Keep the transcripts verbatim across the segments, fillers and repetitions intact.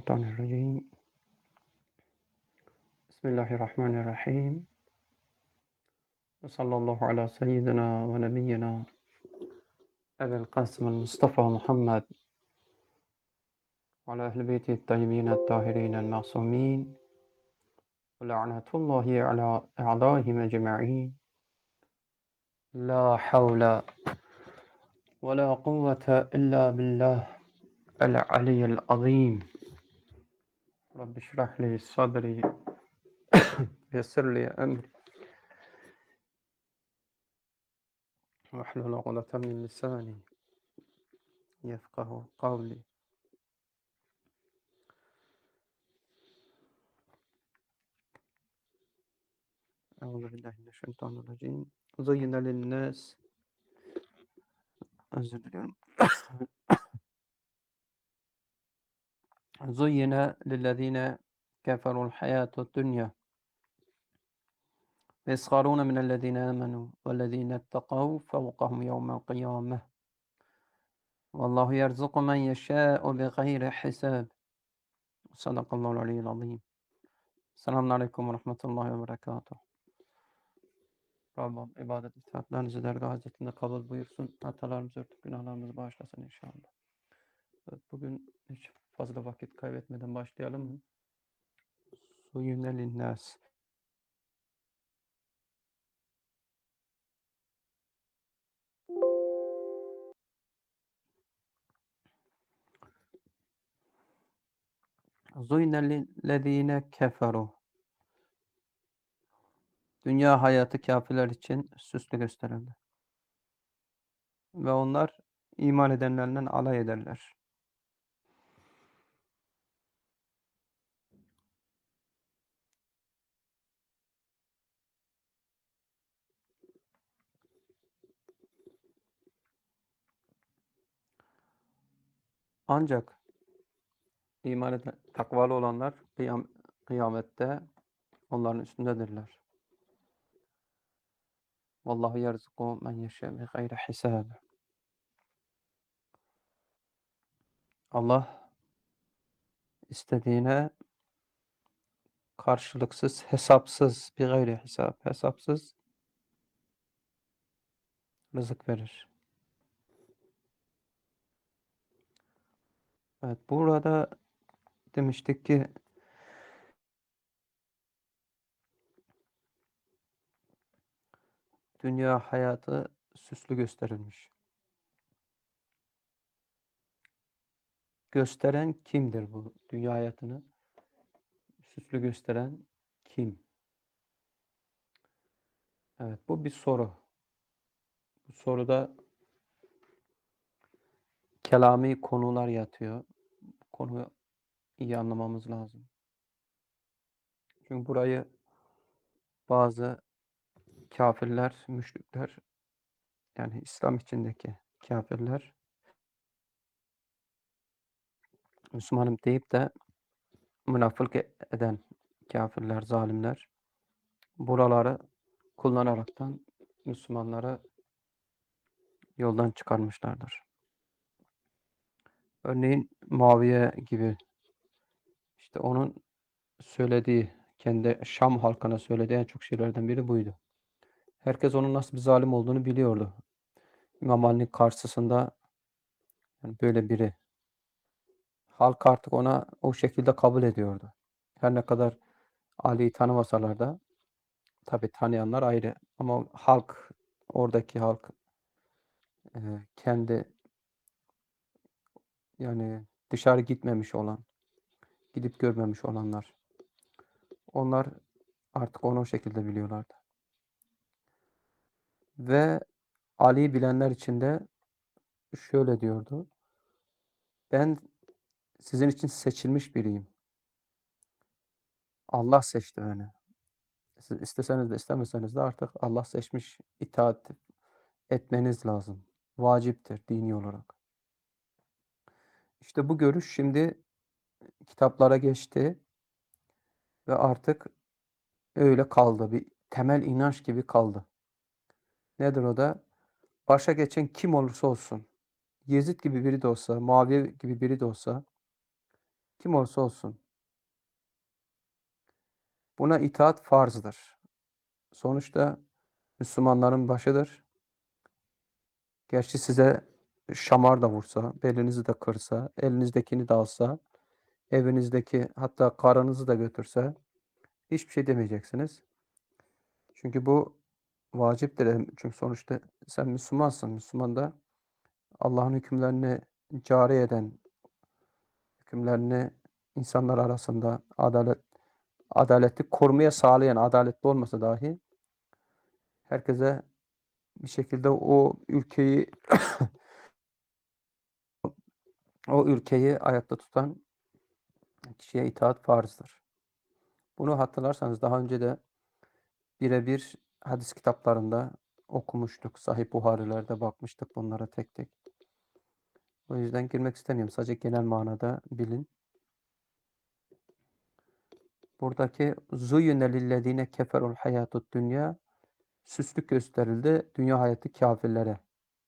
Mineşşeytanirracim. Bismillahirrahmanirrahim. Ve sallallahu ala seyyidina ve nebiyyina Ebil Kasım Mustafa Muhammed ve ala ehl-i beyti tayyibin tahirin masumin ve la'natullahi ala a'daihim ecma'in. La havle ve la kuvvete illa billah el-aliyyil azim. Rabbi şrah li sadri ve yessir li emri ve hlul uqdeten min lisani yefkahu kavli. Euzu billahi mineşşeytanirracim. Zuyyina lin-nas özür diliyorum. Zuyyina lillezine keferul hayatud dunya ve yesharuna minellezine amenu vellezine ittakav fevkahum yevmel kıyameh. Vallahu yerzuku men yeşâ'u bighayri hisab. Sadakallahul aliyyil azim. Selamun aleyküm ve rahmetullahi ve berekatuhu. Rabbim ibadet itaatlerinizi dergâh hazretinde kabul buyursun. Hatalarımızı örtüp günahlarımızı bağışlasın inşallah. Evet, bugün hiç fazla vakit kaybetmeden başlayalım mı? Zuyyina lin-nas. Zuyyina lillezine keferu. Dünya hayatı kâfirler için süslü gösterildi. Ve onlar iman edenlerle alay ederler. Ancak iman eden, takvalı olanlar kıyam, kıyamette onların üstündedirler. Vallahu yerzuku men yeşâ bi gayri hisab. Allah istediğine karşılıksız, hesapsız, bir gayri hesap, hesapsız rızık verir. Evet, burada demiştik ki dünya hayatı süslü gösterilmiş. Gösteren kimdir bu dünya hayatını? Süslü gösteren kim? Evet, bu bir soru. Bu soruda kelami konular yatıyor. Bu konuyu iyi anlamamız lazım. Çünkü burayı bazı kafirler, müşrikler, yani İslam içindeki kafirler, Müslümanım deyip de münafık eden kafirler, zalimler buraları kullanaraktan Müslümanları yoldan çıkarmışlardır. Örneğin Muaviye gibi, işte onun söylediği, kendi Şam halkına söylediği en çok şeylerden biri buydu. Herkes onun nasıl bir zalim olduğunu biliyordu. İmam Ali'nin karşısında yani böyle biri. Halk artık ona o şekilde kabul ediyordu. Her ne kadar Ali'yi tanımasalar da tabii tanıyanlar ayrı. Ama halk, oradaki halk e, kendi yani dışarı gitmemiş olan, gidip görmemiş olanlar. Onlar artık onu o şekilde biliyorlardı. Ve Ali'yi bilenler için de şöyle diyordu. Ben sizin için seçilmiş biriyim. Allah seçti beni. Siz isteseniz de istemeseniz de artık Allah seçmiş, itaat etmeniz lazım. Vaciptir dini olarak. İşte bu görüş şimdi kitaplara geçti ve artık öyle kaldı. Bir temel inanç gibi kaldı. Nedir o da? Başa geçen kim olursa olsun, Yezid gibi biri de olsa, Muaviye gibi biri de olsa, Kim olursa olsun. Buna itaat farzdır. Sonuçta Müslümanların başıdır. Gerçi size şamar da vursa, belinizi de kırsa, elinizdekini de alsa, evinizdeki hatta karınızı da götürse hiçbir şey demeyeceksiniz. Çünkü bu vaciptir. Çünkü sonuçta sen Müslümansın. Müslüman da Allah'ın hükümlerini cari eden, hükümlerini insanlar arasında adalet adaleti korumaya sağlayan, adaletli olmasa dahi herkese bir şekilde o ülkeyi o ülkeyi ayakta tutan kişiye itaat farzdır. Bunu hatırlarsanız daha önce de birebir hadis kitaplarında okumuştuk. Sahih Buhari'lerde bakmıştık bunlara tek tek. O yüzden girmek istemiyorum. Sadece genel manada bilin. Buradaki zuyune lillezine keferul hayatud dünya, süslük gösterildi dünya hayatı kâfirlere.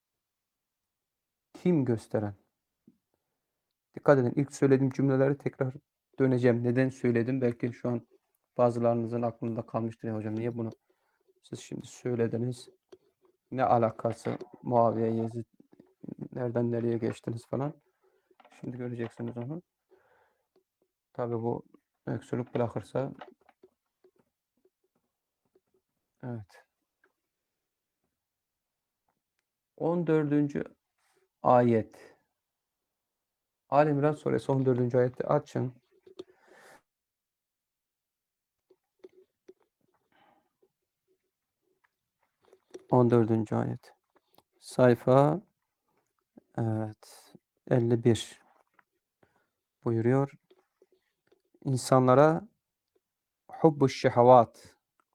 Kim gösteren? Dikkat edin, ilk söylediğim cümleleri tekrar döneceğim. Neden söyledim? Belki şu an bazılarınızın aklında kalmıştır. Ya hocam niye bunu siz şimdi söylediniz? Ne alakası? Muaviye, Yezid, nereden nereye geçtiniz falan. Şimdi göreceksiniz onu. Tabii bu öksürük bırakırsa evet. on dördüncü ayet. Ali İmran suresi on dördüncü ayeti açın. on dördüncü ayet. Sayfa evet elli bir buyuruyor. İnsanlara hubbu şehavat,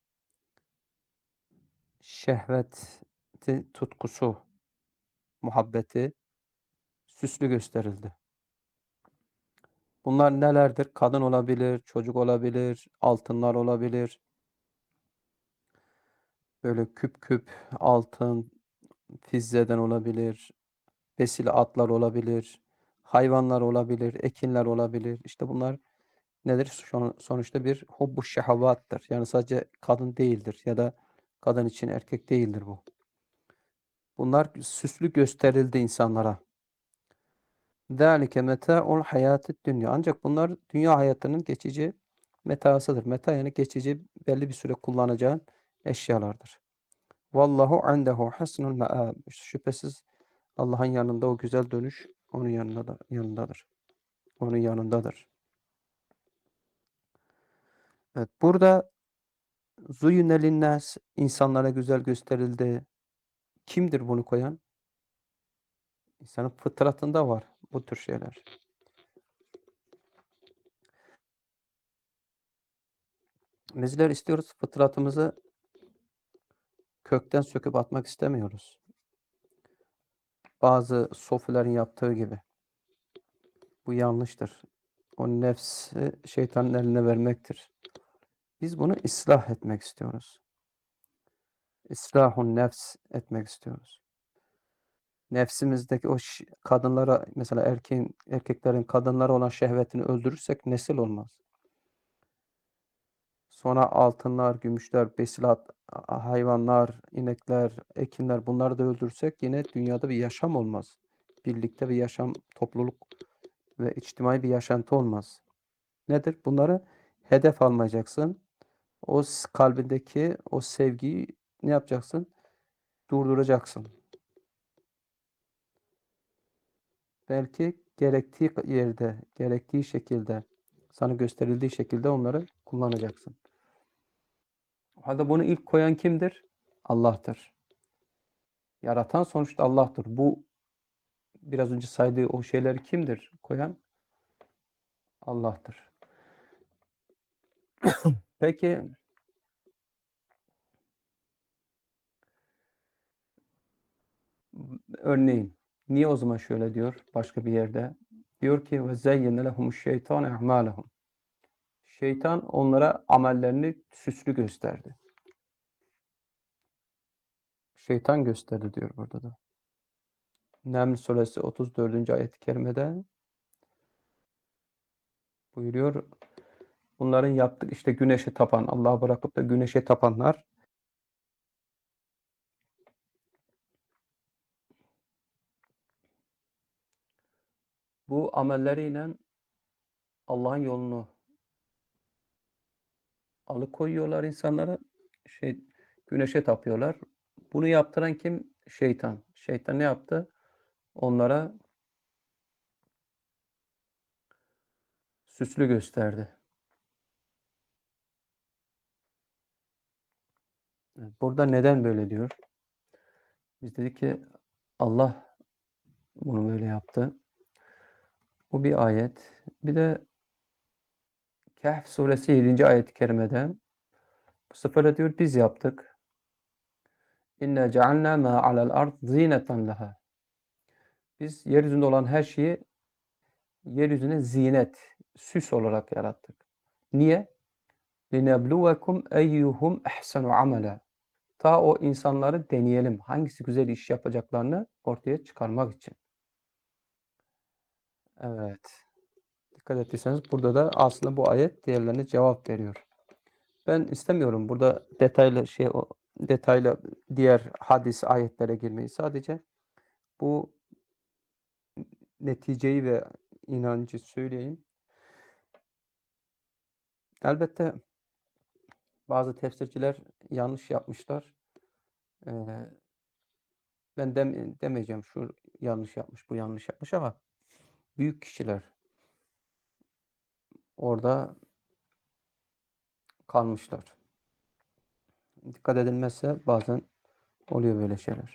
şehveti tutkusu, muhabbeti süslü gösterildi. Bunlar nelerdir? Kadın olabilir, çocuk olabilir, altınlar olabilir. Böyle küp küp altın, fizzeden olabilir, besili atlar olabilir, hayvanlar olabilir, ekinler olabilir. İşte bunlar nedir? Sonuçta bir hubbu şehavattır. Yani sadece kadın değildir ya da kadın için erkek değildir bu. Bunlar süslü gösterildi insanlara. ذَٰلِكَ مَتَاعُ الْحَيَاتِ dünya. Ancak bunlar dünya hayatının geçici metaasıdır. Meta yani geçici belli bir süre kullanacağın eşyalardır. Vallahu indehu husnul maab. Şüphesiz Allah'ın yanında o güzel dönüş onun yanında da, yanındadır. Onun yanındadır. Evet, burada zuyune linnas, insanlara güzel gösterildi. Kimdir bunu koyan? İnsanın fıtratında var bu tür şeyler. Bizler istiyoruz fıtratımızı kökten söküp atmak istemiyoruz. Bazı sofilerin yaptığı gibi. Bu yanlıştır. O nefsi şeytanın eline vermektir. Biz bunu ıslah etmek istiyoruz. İslahun nefs etmek istiyoruz. Nefsimizdeki o kadınlara mesela erkeğin erkeklerin kadınlara olan şehvetini öldürürsek nesil olmaz. Sonra altınlar, gümüşler, besilat, hayvanlar, inekler, ekinler bunları da öldürsek yine dünyada bir yaşam olmaz. Birlikte bir yaşam, topluluk ve içtimai bir yaşantı olmaz. Nedir? Bunları hedef almayacaksın. O kalbindeki o sevgiyi ne yapacaksın? Durduracaksın. Belki gerektiği yerde, gerektiği şekilde, sana gösterildiği şekilde onları kullanacaksın. O halde bunu ilk koyan kimdir? Allah'tır. Yaratan sonuçta Allah'tır. Bu biraz önce saydığı o şeyleri kimdir koyan? Allah'tır. Peki örneğin niye o zaman şöyle diyor başka bir yerde? Diyor ki ve zeyyene lehumuş şeytan a'malehum. Şeytan onlara amellerini süslü gösterdi. Şeytan gösterdi diyor burada da. Neml suresi otuz dördüncü ayet-i kerimede Buyuruyor. Bunların yaptık işte güneşe tapan, Allah'ı bırakıp da güneşe tapanlar bu amelleriyle Allah'ın yolunu alıkoyuyorlar insanlara. Şey, güneşe tapıyorlar. Bunu yaptıran kim? Şeytan. Şeytan ne yaptı? Onlara süslü gösterdi. Burada neden böyle diyor? Biz dedik ki Allah bunu böyle yaptı. Bu bir ayet. Bir de Kehf suresi yedinci ayet-i kerimede bu sefer de diyor biz yaptık. İnne cealna ma alel ard zineten leha. Biz yeryüzünde olan her şeyi yeryüzüne zinet, süs olarak yarattık. Niye? لِنَبْلُوَكُمْ اَيُّهُمْ اَحْسَنُ عَمَلًا. Ta o insanları deneyelim. Hangisi güzel iş yapacaklarını ortaya çıkarmak için. Evet. Dikkat ettiyseniz burada da aslında bu ayet diğerlerine cevap veriyor. Ben istemiyorum burada detaylı şey o detaylı diğer hadis ayetlere girmeyi. Sadece bu neticeyi ve inancı söyleyeyim. Elbette bazı tefsirciler yanlış yapmışlar. Ee, ben dem demeyeceğim şu yanlış yapmış, bu yanlış yapmış ama büyük kişiler orada kalmışlar. Dikkat edilmezse bazen oluyor böyle şeyler.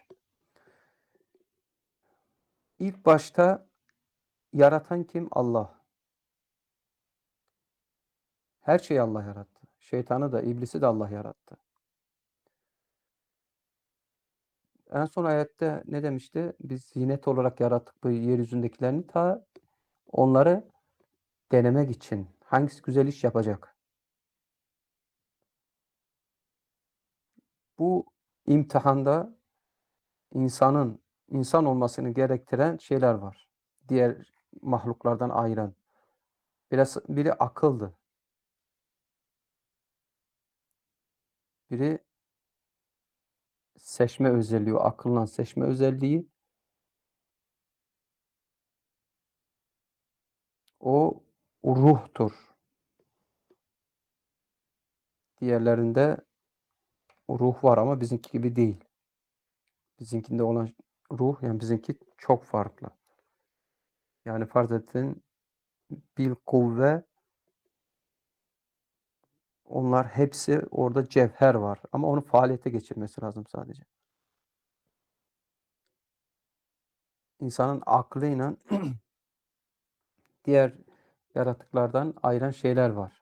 İlk başta yaratan kim? Allah. Her şeyi Allah yarattı. Şeytanı da, iblisi de Allah yarattı. En son ayette ne demişti? Biz zinet olarak yarattık bu yeryüzündekilerini ta onları denemek için. Hangisi güzel iş yapacak? Bu imtihanda insanın insan olmasını gerektiren şeyler var. Diğer mahluklardan ayıran. Biraz biri akıldı. Biri seçme özelliği, akılla seçme özelliği. O ruhtur. Diğerlerinde o ruh var ama bizimki gibi değil. Bizimkinde olan ruh yani bizimki çok farklı. Yani farz edin bil kuvve onlar hepsi orada cevher var. Ama onu faaliyete geçirmesi lazım sadece. İnsanın aklıyla diğer yaratıklardan ayıran şeyler var.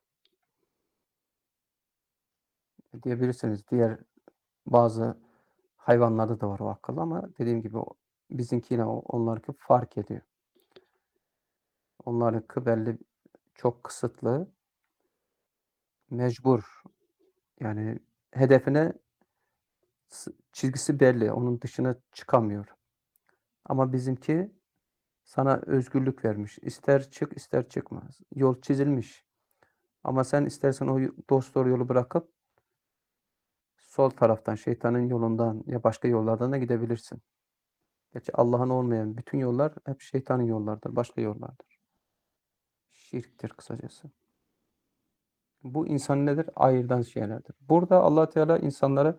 Diyebilirsiniz diğer bazı hayvanlarda da var o akıl ama dediğim gibi o, bizimkiyle onlarınki fark ediyor. Onlarınki belli çok kısıtlı, mecbur. Yani hedefine çizgisi belli. Onun dışına çıkamıyor. Ama bizimki sana özgürlük vermiş. İster çık, ister çıkma. Yol çizilmiş. Ama sen istersen o dosdoğru yolu bırakıp sol taraftan, şeytanın yolundan ya başka yollardan da gidebilirsin. Gerçi Allah'ın olmayan bütün yollar hep şeytanın yollardır. Başka yollardır. Şirktir kısacası. Bu insan nedir? Ayırdan şeylerdir. Burada Allah Teala insanları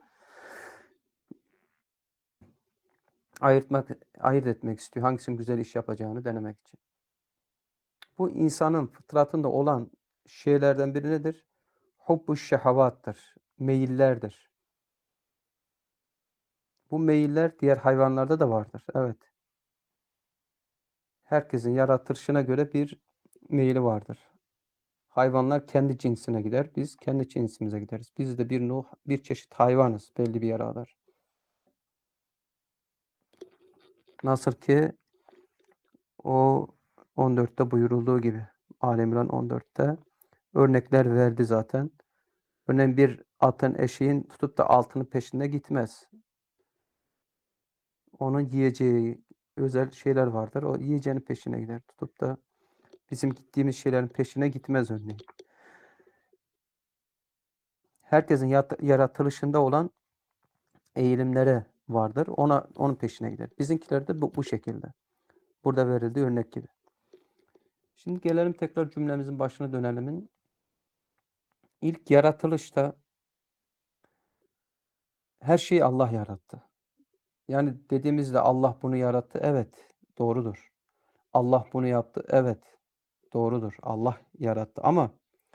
ayırtmak, ayırt etmek istiyor. Hangisinin güzel iş yapacağını denemek için. Bu insanın fıtratında olan şeylerden biri nedir? Hubbu şehavattır. Meyillerdir. Bu meyiller diğer hayvanlarda da vardır. Evet. Herkesin yaratılışına göre bir meyili vardır. Hayvanlar kendi cinsine gider. Biz kendi cinsimize gideriz. Biz de bir nuh, bir çeşit hayvanız belli bir yere kadar. Nasıl ki o on dörtte buyurulduğu gibi. Ali İmran on dörtte örnekler verdi zaten. Örneğin bir atın eşeğin tutup da altının peşinde gitmez. Onun yiyeceği özel şeyler vardır. O yiyeceğinin peşine gider. Tutup da Bizim gittiğimiz şeylerin peşine gitmez örneğin. Herkesin yat yaratılışında olan eğilimleri vardır. Ona onun peşine gider. Bizimkiler de bu, bu şekilde. Burada verildiği örnek gibi. Şimdi gelelim tekrar cümlemizin başına dönelim. İlk yaratılışta her şeyi Allah yarattı. Yani dediğimizde Allah bunu yarattı. Evet, doğrudur. Allah bunu yaptı. Evet, doğrudur. Allah yarattı. Ama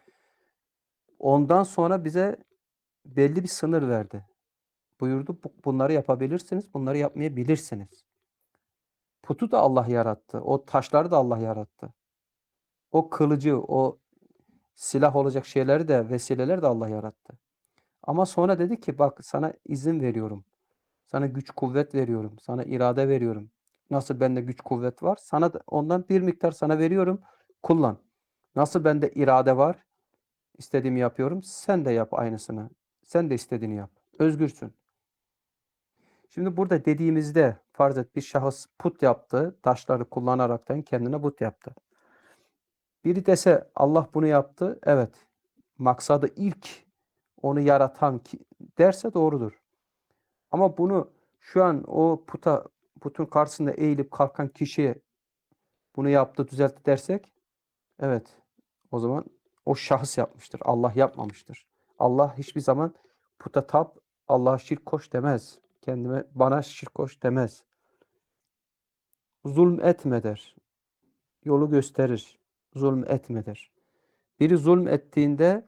ondan sonra bize belli bir sınır verdi. Buyurdu, bunları yapabilirsiniz, bunları yapmayabilirsiniz. Putu da Allah yarattı. O taşları da Allah yarattı. O kılıcı, o silah olacak şeyleri de, vesileler de Allah yarattı. Ama sonra dedi ki bak sana izin veriyorum. Sana güç kuvvet veriyorum. Sana irade veriyorum. Nasıl bende güç kuvvet var? Sana da ondan bir miktar sana veriyorum. Kullan. Nasıl bende irade var? İstediğimi yapıyorum. Sen de yap aynısını. Sen de istediğini yap. Özgürsün. Şimdi burada dediğimizde farz et bir şahıs put yaptı. Taşları kullanaraktan kendine put yaptı. Biri dese Allah bunu yaptı. Evet. Maksadı ilk onu yaratan ki, derse doğrudur. Ama bunu şu an o puta putun karşısında eğilip kalkan kişi bunu yaptı, düzeltti dersek evet. O zaman o şahıs yapmıştır. Allah yapmamıştır. Allah hiçbir zaman puta tap, Allah'a şirk koş demez. Kendime bana şirk koş demez. Zulm etme der. Yolu gösterir. Zulm etme der. Biri zulm ettiğinde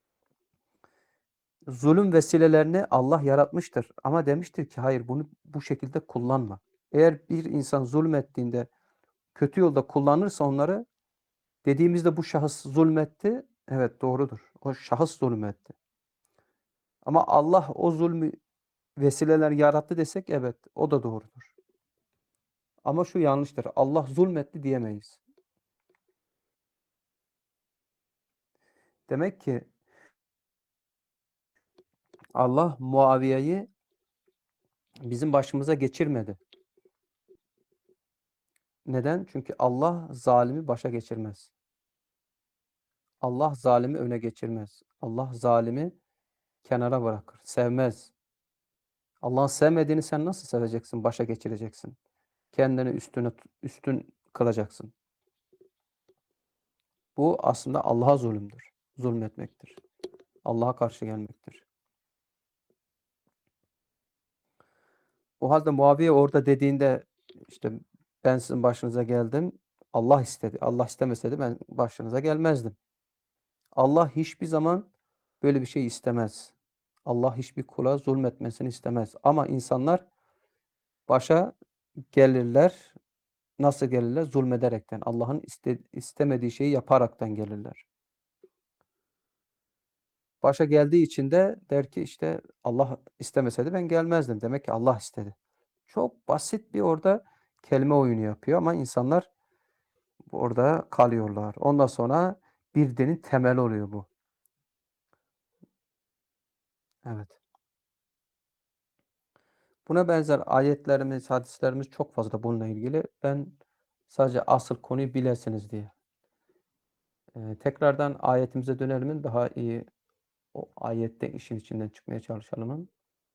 zulüm vesilelerini Allah yaratmıştır. Ama demiştir ki hayır bunu bu şekilde kullanma. Eğer bir insan zulm ettiğinde kötü yolda kullanırsa onları dediğimizde bu şahıs zulmetti. Evet doğrudur. O şahıs zulmetti. Ama Allah o zulmü vesileler yarattı desek evet o da doğrudur. Ama şu yanlıştır. Allah zulmetti diyemeyiz. Demek ki Allah Muaviye'yi bizim başımıza geçirmedi. Neden? Çünkü Allah zalimi başa geçirmez. Allah zalimi öne geçirmez. Allah zalimi kenara bırakır. Sevmez. Allah'ın sevmediğini sen nasıl seveceksin, başa geçireceksin? Kendini üstüne üstün kılacaksın. Bu aslında Allah'a zulümdür. Zulmetmektir. Allah'a karşı gelmektir. O halde Muaviye orada dediğinde işte ben sizin başınıza geldim. Allah istedi. Allah istemeseydi ben başınıza gelmezdim. Allah hiçbir zaman böyle bir şey istemez. Allah hiçbir kula zulmetmesini istemez. Ama insanlar başa gelirler. Nasıl gelirler? Zulmederekten. Allah'ın iste, istemediği şeyi yaparaktan gelirler. Başa geldiği için de der ki işte Allah istemeseydi ben gelmezdim. Demek ki Allah istedi. Çok basit bir orada kelime oyunu yapıyor ama insanlar orada kalıyorlar. Ondan sonra bir dinin temeli oluyor bu. Evet. Buna benzer ayetlerimiz, hadislerimiz çok fazla bununla ilgili. Ben sadece asıl konuyu bilesiniz diye. Ee, tekrardan ayetimize dönelim. Daha iyi o ayette işin içinden çıkmaya çalışalım.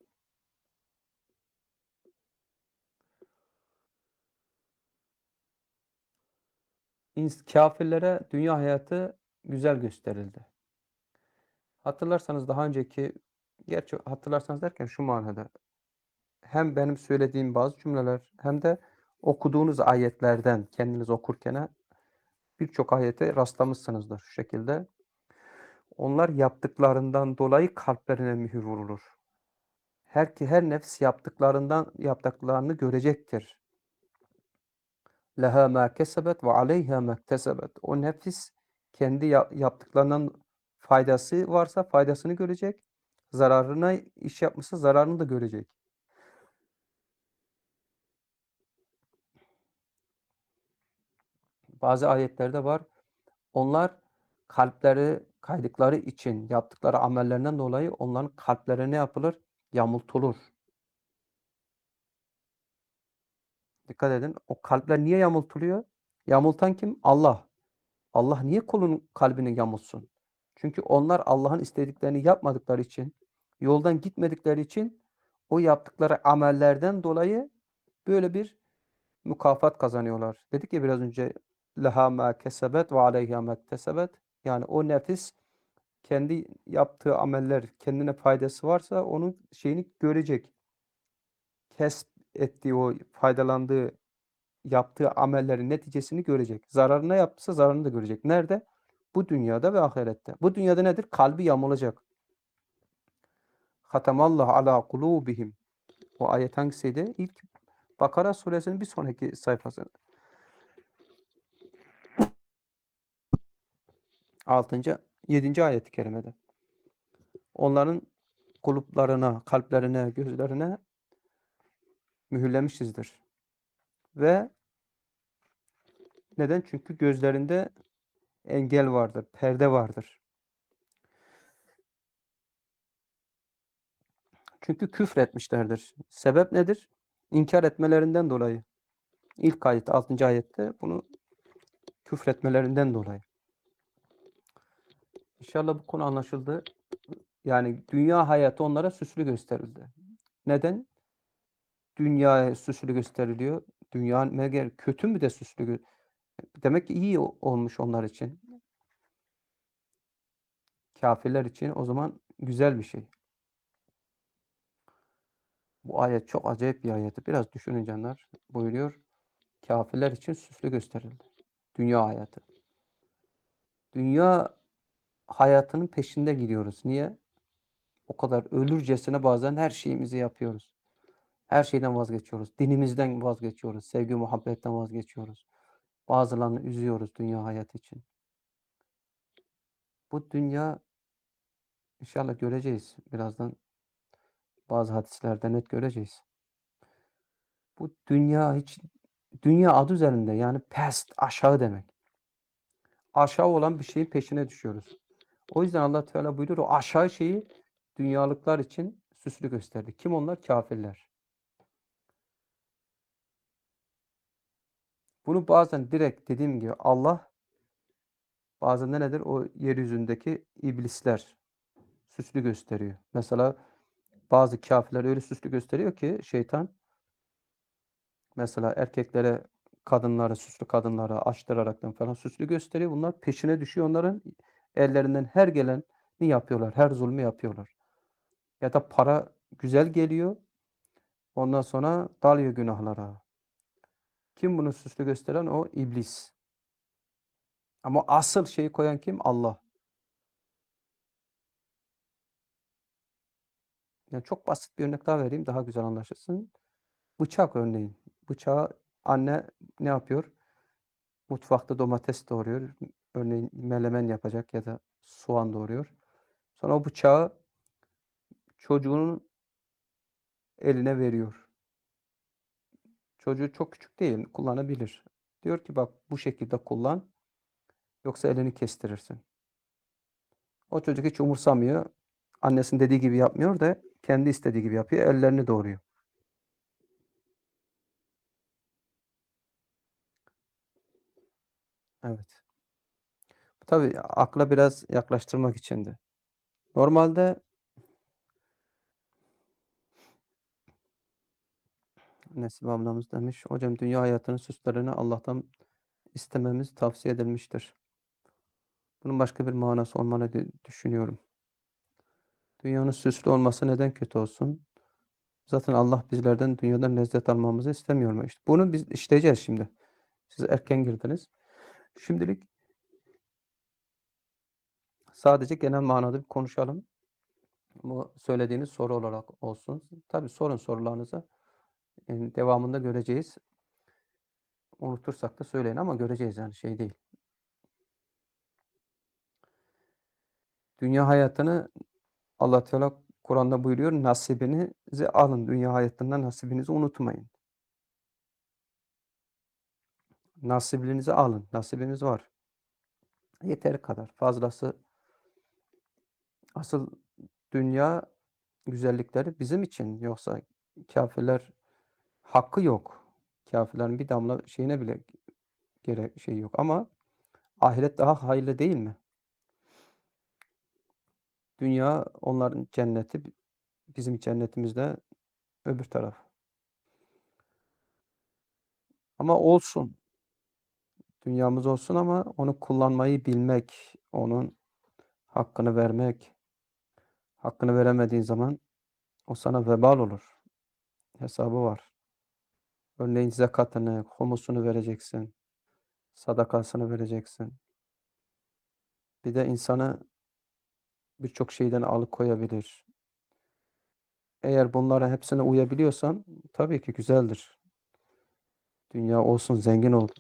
Kafirlere dünya hayatı güzel gösterildi. Hatırlarsanız daha önceki, gerçi hatırlarsanız derken şu manada, hem benim söylediğim bazı cümleler hem de okuduğunuz ayetlerden kendiniz okurken birçok ayete rastlamışsınızdır şu şekilde. Onlar yaptıklarından dolayı kalplerine mühür vurulur. Her ki her nefs yaptıklarından yaptıklarını görecektir. Leha ma kesebet ve aleyha ma iktesebet. O nefis kendi yaptıklarından faydası varsa faydasını görecek. Zararına iş yapmışsa zararını da görecek. Bazı ayetlerde var. Onlar kalpleri kaydıkları için yaptıkları amellerinden dolayı onların kalpleri ne yapılır? Yamultulur. Dikkat edin. O kalpler niye yamultuluyor? Yamultan kim? Allah. Allah niye kulun kalbini yamultsun? Çünkü onlar Allah'ın istediklerini yapmadıkları için, yoldan gitmedikleri için o yaptıkları amellerden dolayı böyle bir mükafat kazanıyorlar. Dedik ya biraz önce leha ma kesebet ve aleyha ma iktesebet. Yani o nefis kendi yaptığı ameller kendine faydası varsa onun şeyini görecek. Kesp ettiği o faydalandığı yaptığı amellerin neticesini görecek. Zararına yaptıysa zararını da görecek. Nerede? Bu dünyada ve ahirette. Bu dünyada nedir? Kalbi yamulacak. Hatamallahu ala kulubihim. O ayet hangisiydi? İlk Bakara suresinin bir sonraki sayfası. altıncı. yedinci ayet-i kerimede. Onların kuluplarına, kalplerine, gözlerine mühürlemişizdir. Ve neden? Çünkü gözlerinde engel vardır, perde vardır. Çünkü küfretmişlerdir. Sebep nedir? İnkar etmelerinden dolayı. İlk ayet, altıncı ayette bunu küfretmelerinden dolayı. İnşallah bu konu anlaşıldı. Yani dünya hayatı onlara süslü gösterildi. Neden? Dünya süslü gösteriliyor. Dünya meğer kötü mü de süslü? Demek ki iyi olmuş onlar için. Kafirler için o zaman güzel bir şey. Bu ayet çok acayip bir ayet. Biraz düşünün canlar. Buyuruyor. Kafirler için süslü gösterildi. Dünya hayatı. Dünya hayatının peşinde gidiyoruz. Niye? O kadar ölürcesine bazen her şeyimizi yapıyoruz. Her şeyden vazgeçiyoruz. Dinimizden vazgeçiyoruz. Sevgi, muhabbetten vazgeçiyoruz. Bazılarını üzüyoruz dünya hayatı için. Bu dünya inşallah göreceğiz. Birazdan bazı hadislerde net göreceğiz. Bu dünya hiç dünya adı üzerinde yani pest, aşağı demek. Aşağı olan bir şeyin peşine düşüyoruz. O yüzden Allah Teala buyuruyor o aşağı şeyi dünyalıklar için süslü gösterdi. Kim onlar? Kafirler. Bunu bazen direkt dediğim gibi Allah bazen de nedir? O yeryüzündeki iblisler süslü gösteriyor. Mesela bazı kafirler öyle süslü gösteriyor ki şeytan mesela erkeklere kadınları, süslü kadınları açtıraraktan falan süslü gösteriyor. Bunlar peşine düşüyor. Onların ellerinden her geleni yapıyorlar. Her zulmü yapıyorlar. Ya da para güzel geliyor. Ondan sonra dalıyor günahlara. Kim bunu süslü gösteren? O iblis. Ama asıl şeyi koyan kim? Allah. Yani çok basit bir örnek daha vereyim, daha güzel anlaşılsın. Bıçak örneğin. Bıçağı anne ne yapıyor? Mutfakta domates doğruyor. Örneğin menemen yapacak ya da soğan doğruyor. Sonra o bıçağı çocuğunun eline veriyor. Çocuğu çok küçük değil, kullanabilir. Diyor ki bak bu şekilde kullan, yoksa elini kestirirsin. O çocuk hiç umursamıyor. Annesinin dediği gibi yapmıyor da kendi istediği gibi yapıyor. Ellerini doğruyor. Evet. Tabii akla biraz yaklaştırmak içindi. Normalde Nesibe ablamız demiş, hocam dünya hayatının süslerini Allah'tan istememiz tavsiye edilmiştir. Bunun başka bir manası olmalı diye düşünüyorum. Dünyanın süslü olması neden kötü olsun? Zaten Allah bizlerden dünyadan lezzet almamızı istemiyor mu? İşte bunu biz işleyeceğiz şimdi. Siz erken girdiniz. Şimdilik sadece genel manada bir konuşalım. Bu söylediğiniz soru olarak olsun. Tabii sorun sorularınızı. Yani devamında göreceğiz. Unutursak da söyleyin ama göreceğiz yani şey değil. Dünya hayatını Allah Teala Kur'an'da buyuruyor. Nasibinizi alın. Dünya hayatından nasibinizi unutmayın. Nasibinizi alın. Nasibiniz var. Yeteri kadar. Fazlası asıl dünya güzellikleri bizim için. Yoksa kafirler hakkı yok. Kafirlerin bir damla şeyine bile gerek şey yok. Ama Ahiret daha hayırlı değil mi? Dünya onların cenneti, bizim cennetimiz de öbür taraf. Ama olsun, dünyamız olsun ama onu kullanmayı bilmek, onun hakkını vermek, hakkını veremediğin zaman o sana vebal olur. Hesabı var. Örneğin zekatını, humusunu vereceksin, sadakasını vereceksin. Bir de insanı birçok şeyden alıkoyabilir. Eğer bunların hepsine uyabiliyorsan tabii ki güzeldir. Dünya olsun, zengin ol.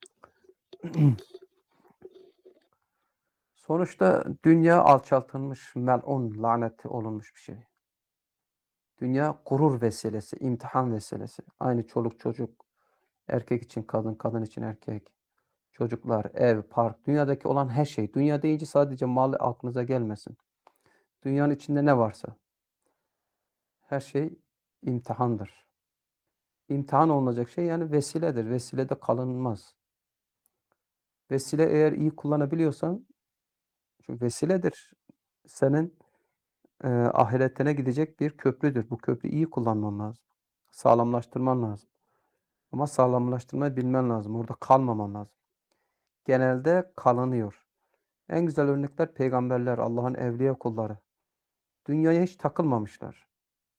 Sonuçta dünya alçaltılmış, melun, laneti olunmuş bir şey. Dünya gurur vesilesi, imtihan vesilesi. Aynı çoluk çocuk, erkek için kadın, kadın için erkek. Çocuklar, ev, park, dünyadaki olan her şey. Dünya deyince sadece mal aklınıza gelmesin. Dünyanın içinde ne varsa her şey imtihandır. İmtihan olunacak şey yani vesiledir. Vesilede kalınmaz. Vesile eğer iyi kullanabiliyorsan, çünkü vesiledir. Senin e, ahiretine gidecek bir köprüdür. Bu köprüyü iyi kullanman lazım. Sağlamlaştırman lazım. Ama sağlamlaştırmayı bilmen lazım. Orada kalmaman lazım. Genelde kalınıyor. En güzel örnekler peygamberler, Allah'ın evliya kulları. Dünyaya hiç takılmamışlar.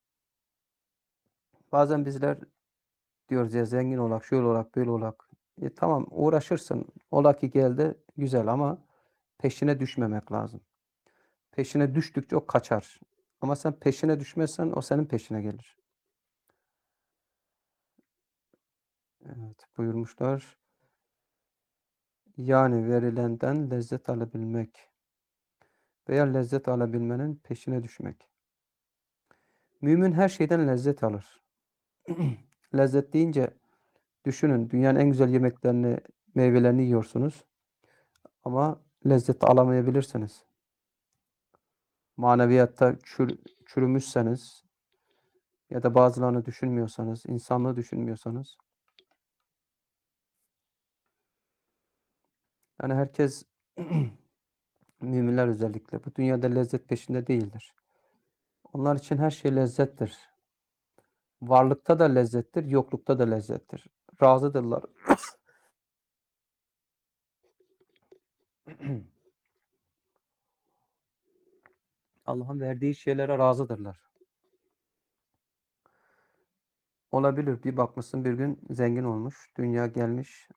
Bazen bizler diyoruz ya zengin olak, şöyle olak, böyle olak. E, tamam uğraşırsın. Ola ki geldi güzel ama peşine düşmemek lazım. Peşine düştükçe o kaçar. Ama sen peşine düşmezsen o senin peşine gelir. Evet, buyurmuşlar. Yani verilenden lezzet alabilmek veya lezzet alabilmenin peşine düşmek. Mümin her şeyden lezzet alır. Lezzet deyince düşünün dünyanın en güzel yemeklerini, meyvelerini yiyorsunuz ama lezzet alamayabilirsiniz. Maneviyatta çür, çürümüşseniz ya da bazılarını düşünmüyorsanız, insanlığı düşünmüyorsanız yani herkes müminler özellikle bu dünyada lezzet peşinde değildir. Onlar için her şey lezzettir. Varlıkta da lezzettir, yoklukta da lezzettir. Razıdırlar. Allah'ın verdiği şeylere razıdırlar. Olabilir. Bir bakmışsın bir gün zengin olmuş, dünya gelmiş.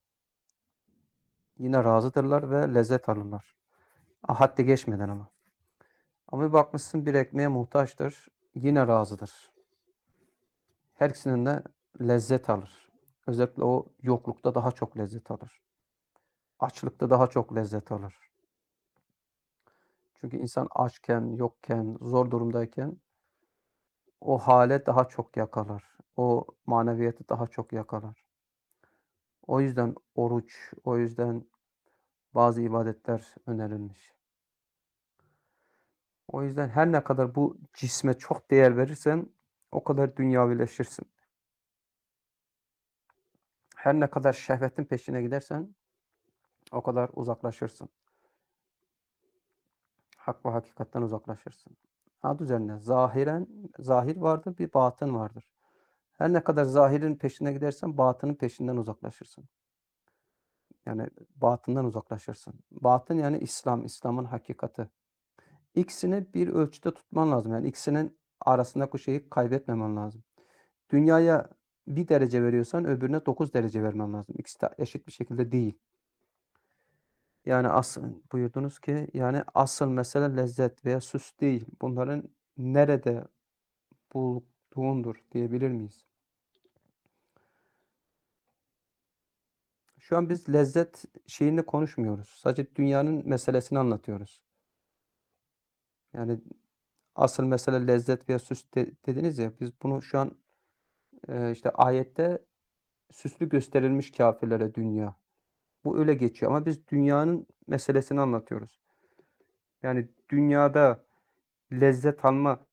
Yine razıdırlar ve lezzet alırlar. Haddi geçmeden ama. Ama bir bakmışsın bir ekmeğe muhtaçtır. Yine razıdır. Her ikisinden de lezzet alır. Özellikle o yoklukta daha çok lezzet alır. Açlıkta daha çok lezzet alır. Çünkü insan açken, yokken, zor durumdayken o hale daha çok yakalar. O maneviyatı daha çok yakalar. O yüzden oruç, o yüzden bazı ibadetler önerilmiş. O yüzden her ne kadar bu cisme çok değer verirsen o kadar dünyavileşirsin. Her ne kadar şehvetin peşine gidersen o kadar uzaklaşırsın. Hak ve hakikatten uzaklaşırsın. Adı üzerine zahiren zahir vardır, bir batın vardır. Her ne kadar zahirin peşine gidersen batının peşinden uzaklaşırsın. Yani batından uzaklaşırsın. Batın yani İslam, İslam'ın hakikati. İkisini bir ölçüde tutman lazım. Yani ikisinin arasındaki şeyi kaybetmemen lazım. Dünyaya bir derece veriyorsan öbürüne dokuz derece vermen lazım. İkisi de eşit bir şekilde değil. Yani asıl buyurdunuz ki yani asıl mesele lezzet veya süs değil. Bunların nerede bulduğundur diyebilir miyiz? Şu an biz lezzet şeyini konuşmuyoruz. Sadece dünyanın meselesini anlatıyoruz. Yani asıl mesele lezzet veya süs de, dediniz ya biz bunu şu an e, işte ayette süslü gösterilmiş kâfirlere dünya. Bu öyle geçiyor ama biz dünyanın meselesini anlatıyoruz. Yani dünyada lezzet alma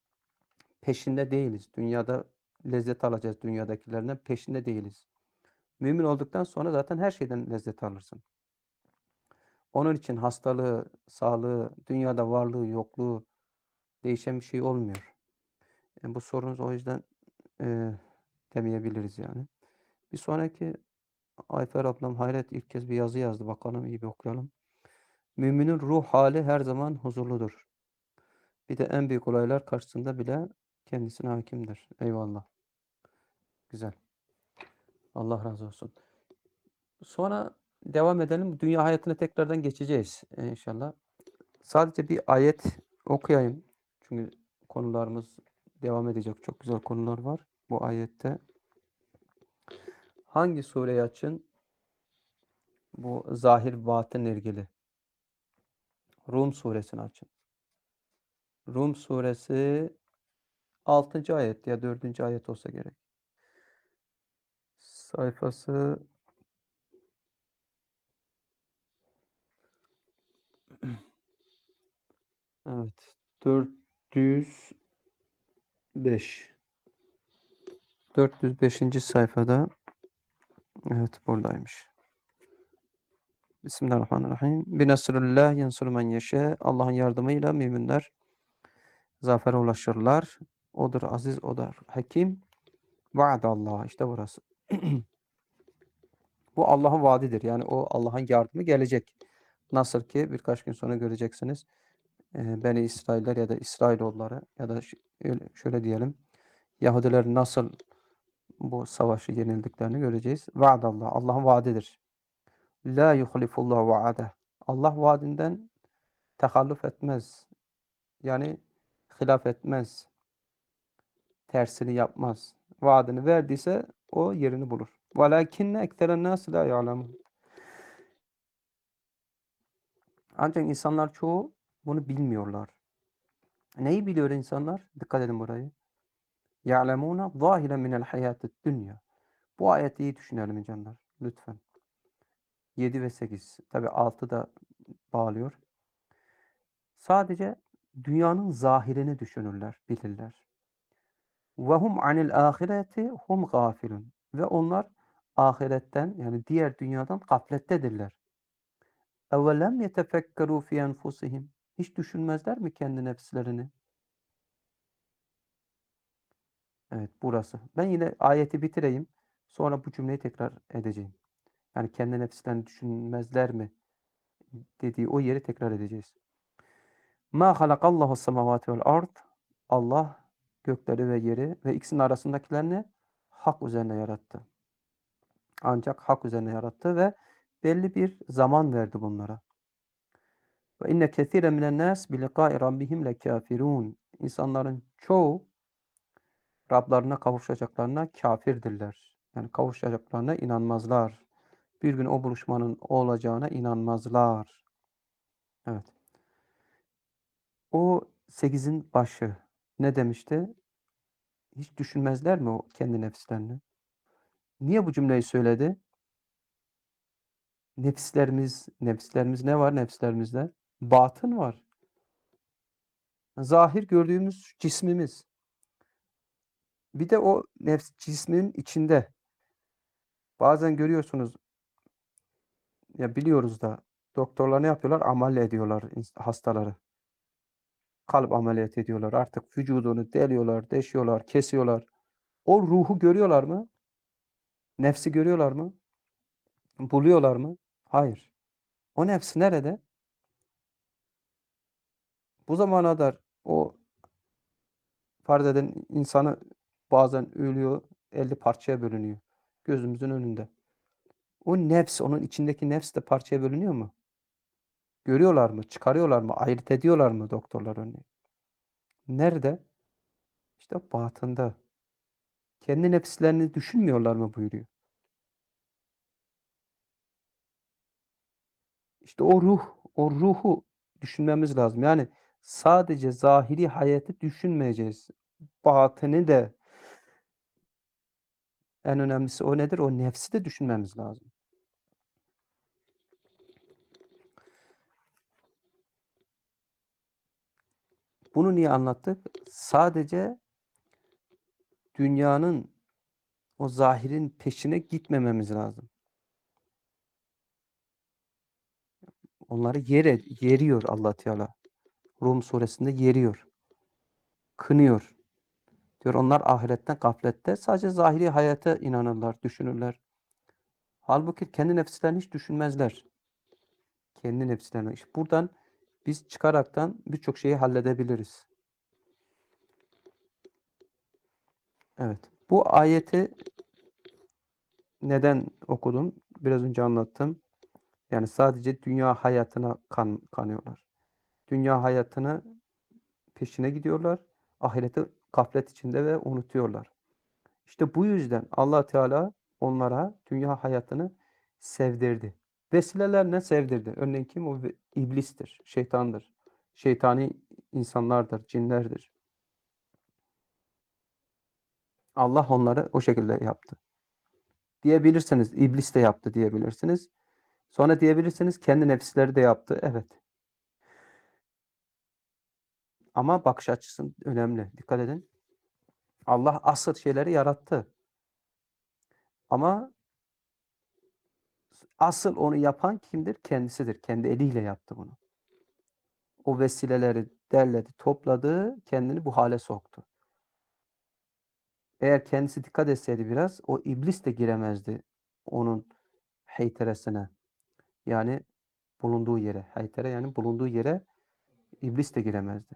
peşinde değiliz. Dünyada lezzet alacağız dünyadakilerden peşinde değiliz. Mümin olduktan sonra zaten her şeyden lezzet alırsın. Onun için hastalığı, sağlığı, dünyada varlığı, yokluğu değişen bir şey olmuyor. Yani bu sorunuz o yüzden eee, demeyebiliriz yani. Bir sonraki Ayfer ablam hayret ilk kez bir yazı yazdı. Bakalım iyi bir okuyalım. Müminin ruh hali her zaman huzurludur. Bir de en büyük olaylar karşısında bile kendisine hakimdir. Eyvallah. Güzel. Allah razı olsun. Sonra devam edelim. Dünya hayatına tekrardan geçeceğiz e, inşallah. Sadece bir ayet okuyayım. Çünkü konularımız devam edecek. Çok güzel konular var bu ayette. Hangi sureyi açın? Bu zahir batınla ilgili. Rum suresini açın. Rum suresi altıncı ayet ya dördüncü ayet olsa gerek. Sayfası evet dört yüz beş. dört yüz beşinci sayfada evet buradaymış. Bismillahirrahmanirrahim. Binasrullah yansuru men yeşe. Allah'ın yardımıyla müminler zafere ulaşırlar. Odur aziz, odur hakim. Vaadallah. İşte burası. Bu Allah'ın vaadidir. Yani o Allah'ın yardımı gelecek. Nasıl ki birkaç gün sonra göreceksiniz. E, Beni İsrailler ya da İsrailoğulları ya da şöyle diyelim. Yahudiler nasıl bu savaşı yenildiklerini göreceğiz. Vaadallah. Allah'ın vaadidir. La yuhlifullah vaade. Allah vaadinden tehallüf etmez. Yani hilaf etmez. Tersini yapmaz. Vaadini verdiyse o yerini bulur. وَلَكِنَّ اَكْتَرَ النَّاسِ لَا يَعْلَمُونَ. Ancak insanlar çoğu bunu bilmiyorlar. Neyi biliyor insanlar? Dikkat edin burayı. يَعْلَمُونَ ظَاهِرًا مِنَ الْحَيَاةِ الدُّنْيَا. Bu ayeti iyi düşünelim canlar. Lütfen. yedi ve sekiz. Tabi altı da bağlıyor. Sadece dünyanın zahirini düşünürler, bilirler. وَهُمْ عَنِ الْآخِرَةِ هُمْ غَافِلُونَ. Ve onlar ahiretten yani diğer dünyadan gaflettedirler. اَوَلَمْ يَتَفَكَّرُوا فِي أَنْفُسِهِمْ. Hiç düşünmezler mi kendi nefslerini? Evet burası. Ben yine ayeti bitireyim. Sonra bu cümleyi tekrar edeceğim. Yani kendi nefslerini düşünmezler mi dediği o yeri tekrar edeceğiz. مَا خَلَقَ اللّٰهُ السَّمَوَاتِ وَالْاَرْضِ. Allah gökleri ve yeri ve ikisinin arasındakilerini hak üzerine yarattı. Ancak hak üzerine yarattı ve belli bir zaman verdi bunlara. Ve inne kesiren minen nas bi liqa'i rabbihim lekafirun. İnsanların çoğu Rablarına kavuşacaklarına kafirdirler. Yani kavuşacaklarına inanmazlar. Bir gün o buluşmanın olacağına inanmazlar. Evet. O sekizin başı ne demişti? Hiç düşünmezler mi o kendi nefislerini? Niye bu cümleyi söyledi? Nefislerimiz, nefislerimiz ne var nefislerimizde? Batın var. Zahir gördüğümüz cismimiz. Bir de o nefs cismin içinde. Bazen görüyorsunuz ya biliyoruz da doktorlar ne yapıyorlar? Ameliyat ediyorlar hastaları. Kalp ameliyatı ediyorlar. Artık vücudunu deliyorlar, deşiyorlar, kesiyorlar. O ruhu görüyorlar mı? Nefsi görüyorlar mı? Buluyorlar mı? Hayır. O nefs nerede? Bu zamana kadar o farz eden insanı bazen ölüyor, elli parçaya bölünüyor. Gözümüzün önünde. O nefs, onun içindeki nefs de parçaya bölünüyor mu? Görüyorlar mı? Çıkarıyorlar mı? Ayırt ediyorlar mı doktorlar örneğin? Nerede? İşte batında. Kendi nefislerini düşünmüyorlar mı buyuruyor. İşte o ruh, o ruhu düşünmemiz lazım. Yani sadece zahiri hayatı düşünmeyeceğiz. Batını da en önemlisi o nedir? O nefsi de düşünmemiz lazım. Bunu niye anlattık? Sadece dünyanın o zahirin peşine gitmememiz lazım. Onları yere yeriyor Allah Teala. Rum suresinde yeriyor. Kınıyor. Diyor onlar ahiretten gaflette sadece zahiri hayata inanırlar, düşünürler. Halbuki kendi nefislerini hiç düşünmezler. Kendi nefislerini. İşte buradan biz çıkaraktan birçok şeyi halledebiliriz. Evet. Bu ayeti neden okudum? Biraz önce anlattım. Yani sadece dünya hayatına kan, kanıyorlar. Dünya hayatını peşine gidiyorlar. Ahireti gaflet içinde ve unutuyorlar. İşte bu yüzden Allah Teala onlara dünya hayatını sevdirdi. Vesilelerle sevdirdi. Örneğin kim? O iblistir, şeytandır. Şeytani insanlardır, cinlerdir. Allah onları o şekilde yaptı. Diyebilirsiniz, iblis de yaptı diyebilirsiniz. Sonra diyebilirsiniz kendi nefisleri de yaptı. Evet. Ama bakış açısı önemli. Dikkat edin. Allah asıl şeyleri yarattı. Ama asıl onu yapan kimdir? Kendisidir. Kendi eliyle yaptı bunu. O vesileleri derledi, topladı, kendini bu hale soktu. Eğer kendisi dikkat etseydi biraz, o iblis de giremezdi onun heyteresine. Yani bulunduğu yere. Heytere yani bulunduğu yere iblis de giremezdi.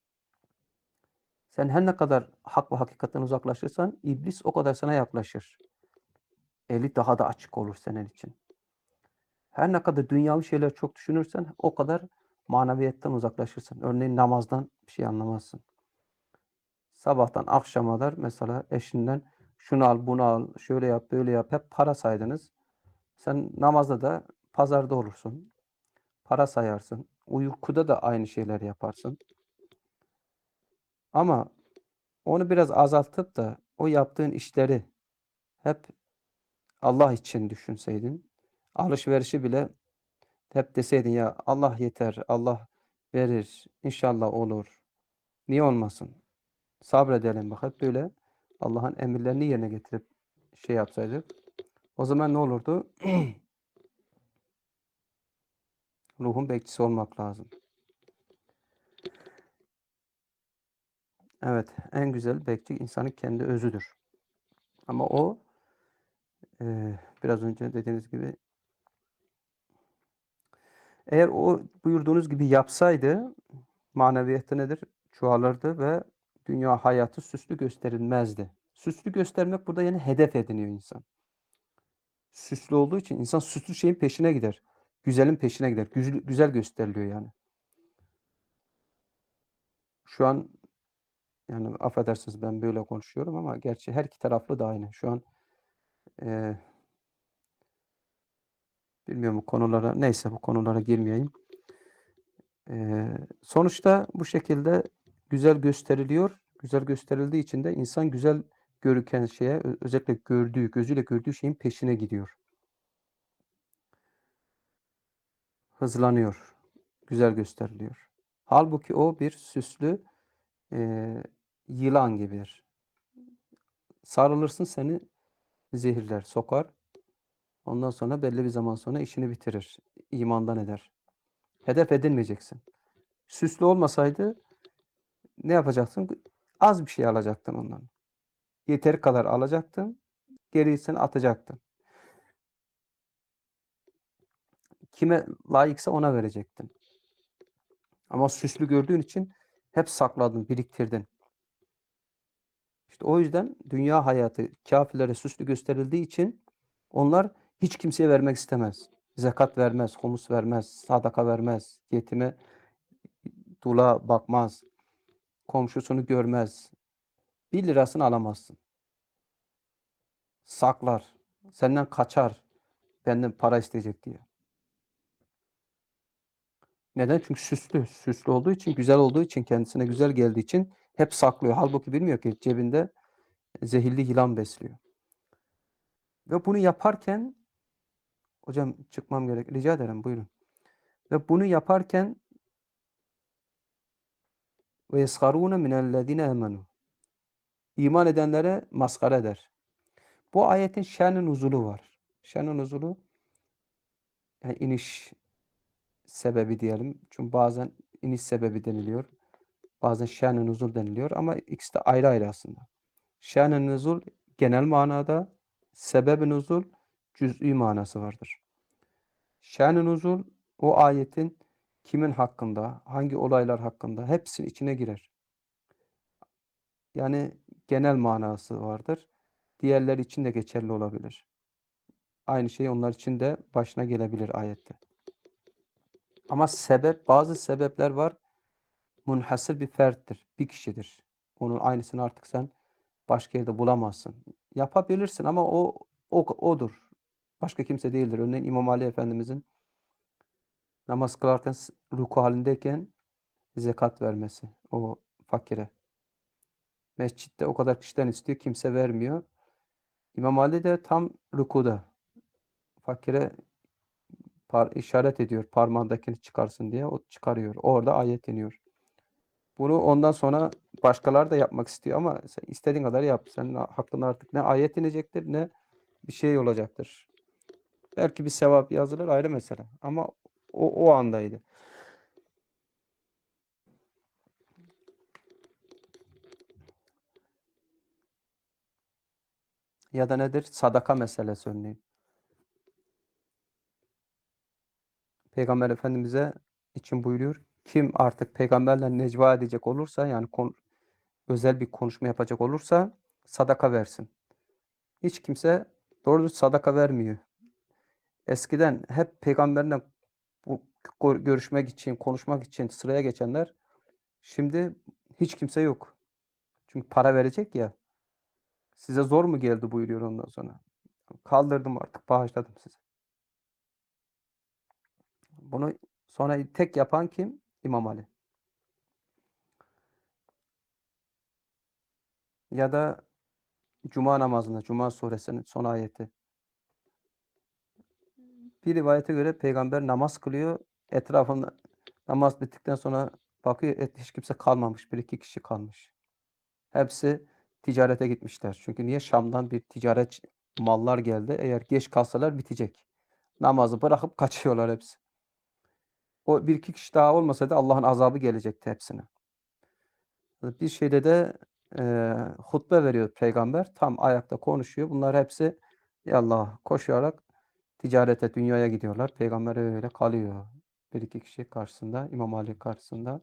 Sen her ne kadar hak ve hakikatten uzaklaşırsan, iblis o kadar sana yaklaşır. Eli daha da açık olur senin için. Her ne kadar dünyavi şeyler çok düşünürsen, o kadar maneviyetten uzaklaşırsın. Örneğin namazdan bir şey anlamazsın. Sabahtan akşama kadar mesela eşinden şunu al, bunu al, şöyle yap, böyle yap, hep para saydınız. Sen namazda da pazarda olursun. Para sayarsın. Uykuda da aynı şeyler yaparsın. Ama onu biraz azaltıp da o yaptığın işleri hep Allah için düşünseydin, alışverişi bile hep deseydin ya Allah yeter, Allah verir, inşallah olur. Niye olmasın? Sabredelim bak hep böyle Allah'ın emirlerini yerine getirip şey yapsaydık. O zaman ne olurdu? Ruhun bekçisi olmak lazım. Evet, en güzel bekçi insanın kendi özüdür. Ama o e, biraz önce dediğiniz gibi eğer o buyurduğunuz gibi yapsaydı maneviyatı nedir? Çoğalırdı ve dünya hayatı süslü gösterilmezdi. Süslü göstermek burada yani hedef ediniyor insan. Süslü olduğu için insan süslü şeyin peşine gider. Güzelin peşine gider. Güzel, güzel gösteriliyor yani. Şu an yani affedersiniz ben böyle konuşuyorum ama gerçi her iki taraflı da aynı. Şu an e, bilmiyorum bu konulara neyse bu konulara girmeyeyim. E, sonuçta bu şekilde güzel gösteriliyor. Güzel gösterildiği için de insan güzel görüken şeye özellikle gördüğü, gözüyle gördüğü şeyin peşine gidiyor. Hızlanıyor. Güzel gösteriliyor. Halbuki o bir süslü e, yılan gibidir. Sarılırsın seni zehirler, sokar. Ondan sonra belli bir zaman sonra işini bitirir. İmandan eder. Hedef edinmeyeceksin. Süslü olmasaydı ne yapacaksın? Az bir şey alacaktın ondan. Yeteri kadar alacaktın. Gerisini atacaktın. Kime layıksa ona verecektin. Ama süslü gördüğün için hep sakladın, biriktirdin. İşte o yüzden dünya hayatı kâfirlere süslü gösterildiği için onlar hiç kimseye vermek istemez. Zekat vermez, humus vermez, sadaka vermez, yetime, dula bakmaz, komşusunu görmez. Bir lirasını alamazsın. Saklar, senden kaçar, benden para isteyecek diye. Neden? Çünkü süslü. Süslü olduğu için, güzel olduğu için, kendisine güzel geldiği için hep saklıyor. Halbuki bilmiyor ki cebinde zehirli yılan besliyor. Ve bunu yaparken, hocam çıkmam gerek. Rica ederim buyurun. Ve bunu yaparken ve yesharûne minellezîne âmenû. İman edenlere maskara eder. Bu ayetin şen-i nuzulu var. Şen-i nuzulu, yani iniş sebebi diyelim. Çünkü bazen iniş sebebi deniliyor. Bazen şen-i nuzul deniliyor ama ikisi de ayrı ayrı aslında. Şen-i nuzul genel manada, sebeb-i nuzul cüz'i manası vardır. Şen-i nuzul o ayetin kimin hakkında, hangi olaylar hakkında hepsinin içine girer. Yani genel manası vardır. Diğerleri için de geçerli olabilir. Aynı şey onlar için de başına gelebilir ayette. Ama sebep, bazı sebepler var. Munhasır bir ferttir, bir kişidir. Onun aynısını artık sen başka yerde bulamazsın. Yapabilirsin ama o, o odur. Başka kimse değildir. Örneğin İmam Ali Efendimizin namaz kılarken ruku halindeyken zekat vermesi o fakire. Mescitte o kadar kişiden istiyor, kimse vermiyor. İmam Ali de tam rukuda. Fakire par işaret ediyor, parmağındakini çıkarsın diye. O çıkarıyor. Orada ayet iniyor. Bunu ondan sonra başkaları da yapmak istiyor ama sen istediğin kadar yap. Senin hakkında artık ne ayet inecektir ne bir şey olacaktır. Belki bir sevap yazılır, ayrı mesele. Ama o, o andaydı. Ya da nedir? Sadaka meselesi örneğin. Peygamber Efendimiz'e için buyuruyor. Kim artık peygamberle necva edecek olursa, yani kon, özel bir konuşma yapacak olursa sadaka versin. Hiç kimse doğru düz sadaka vermiyor. Eskiden hep peygamberle bu görüşmek için, konuşmak için sıraya geçenler, şimdi hiç kimse yok. Çünkü para verecek ya. Size zor mu geldi buyuruyor ondan sonra. Kaldırdım artık, bağışladım size. Bunu sonra tek yapan kim? İmam Ali. Ya da Cuma namazında, Cuma suresinin son ayeti. Bir rivayete göre peygamber namaz kılıyor. Etrafında namaz bittikten sonra bakıyor, et, hiç kimse kalmamış. Bir iki kişi kalmış. Hepsi ticarete gitmişler. Çünkü niye? Şam'dan bir ticaret mallar geldi. Eğer geç kalsalar bitecek. Namazı bırakıp kaçıyorlar hepsi. O bir iki kişi daha olmasaydı Allah'ın azabı gelecekti hepsine. Bir şeyde de e, hutbe veriyor peygamber. Tam ayakta konuşuyor. Bunlar hepsi yallah koşarak ticarete, dünyaya gidiyorlar. Peygamber öyle kalıyor. Bir iki kişi karşısında, İmam Ali karşısında.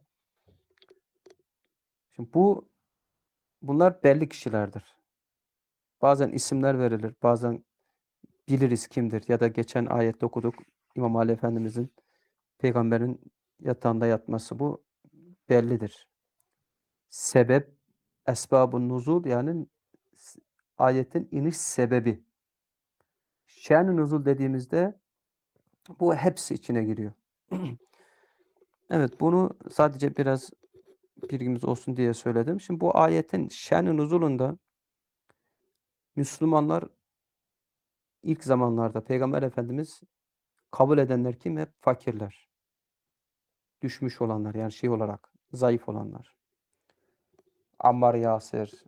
Şimdi bu bunlar belli kişilerdir. Bazen isimler verilir, bazen biliriz kimdir. Ya da geçen ayette okuduk, İmam Ali Efendimizin peygamberin yatağında yatması, bu bellidir. Sebep, esbab-ı nuzul, yani ayetin iniş sebebi. Şen-i nuzul dediğimizde bu hepsi içine giriyor. Evet, bunu sadece biraz bilgimiz olsun diye söyledim. Şimdi bu ayetin şen-i nuzulunda Müslümanlar ilk zamanlarda Peygamber Efendimiz kabul edenler kim? Hep fakirler. Düşmüş olanlar, yani şey olarak zayıf olanlar. Ammar Yasir,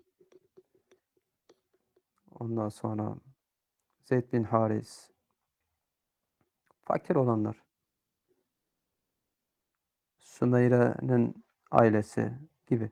ondan sonra Zeyd bin Haris, fakir olanlar. Sümeyre'nin ailesi gibi.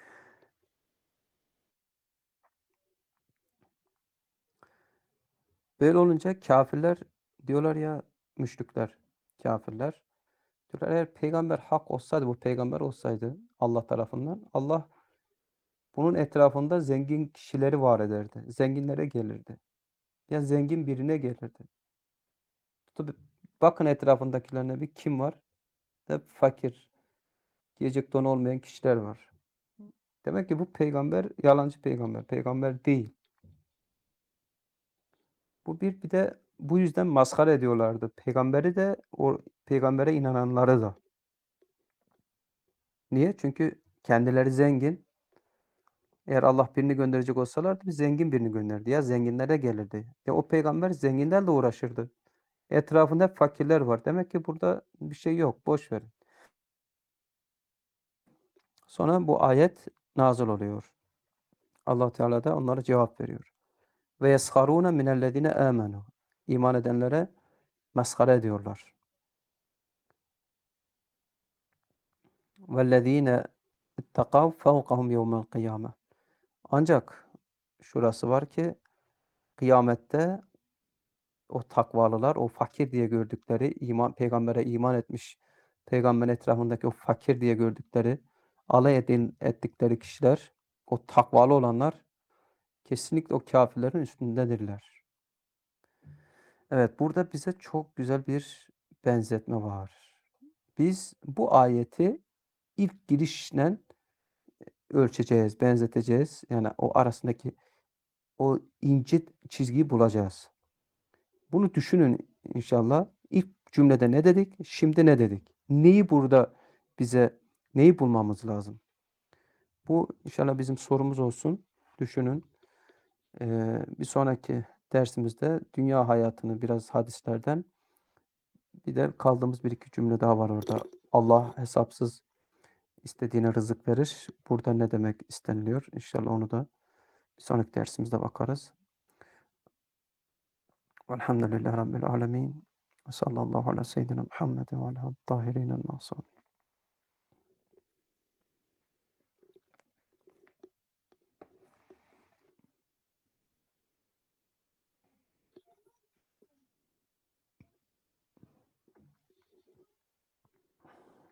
Böyle olunca kafirler diyorlar ya, müşrikler, kafirler diyorlar, eğer peygamber hak olsaydı, bu peygamber olsaydı Allah tarafından, Allah bunun etrafında zengin kişileri var ederdi. Zenginlere gelirdi. Ya zengin birine gelirdi. Tabii bakın etrafındakilerine, bir kim var? Hep fakir, yiyecek don olmayan kişiler var. Demek ki bu peygamber yalancı peygamber. Peygamber değil. Bu bir bir de bu yüzden maskara ediyorlardı. Peygamberi de, o peygambere inananları da. Niye? Çünkü kendileri zengin. Eğer Allah birini gönderecek olsalardı bir zengin birini gönderdi. Ya zenginlere gelirdi. Ya o peygamber zenginlerle uğraşırdı. Etrafında hep fakirler var. Demek ki burada bir şey yok. Boş verin. Sonra bu ayet nazil oluyor. Allah Teala da onlara cevap veriyor. Ve yesharûne minellezîne âmenû. İman edenlere meskhare ediyorlar. Vellezîne ittekav fevkahum yevmel kıyâme. Ancak şurası var ki kıyamette o takvalılar, o fakir diye gördükleri, iman, peygambere iman etmiş, peygamberin etrafındaki o fakir diye gördükleri, alay edin, ettikleri kişiler, o takvalı olanlar kesinlikle o kafirlerin üstündedirler. Evet, burada bize çok güzel bir benzetme var. Biz bu ayeti ilk girişle ölçeceğiz, benzeteceğiz. Yani o arasındaki o ince çizgiyi bulacağız. Bunu düşünün inşallah. İlk cümlede ne dedik? Şimdi ne dedik? Neyi burada bize, neyi bulmamız lazım? Bu inşallah bizim sorumuz olsun. Düşünün. Ee, bir sonraki dersimizde dünya hayatını biraz hadislerden, bir de kaldığımız bir iki cümle daha var orada. Allah hesapsız istediğine rızık verir. Burada ne demek isteniliyor? İnşallah onu da bir sonraki dersimizde bakarız. Velhamdülillahi Rabbil alemin. Ve sallallahu ala seyyidina Muhammed ve ala tahirin el-masum.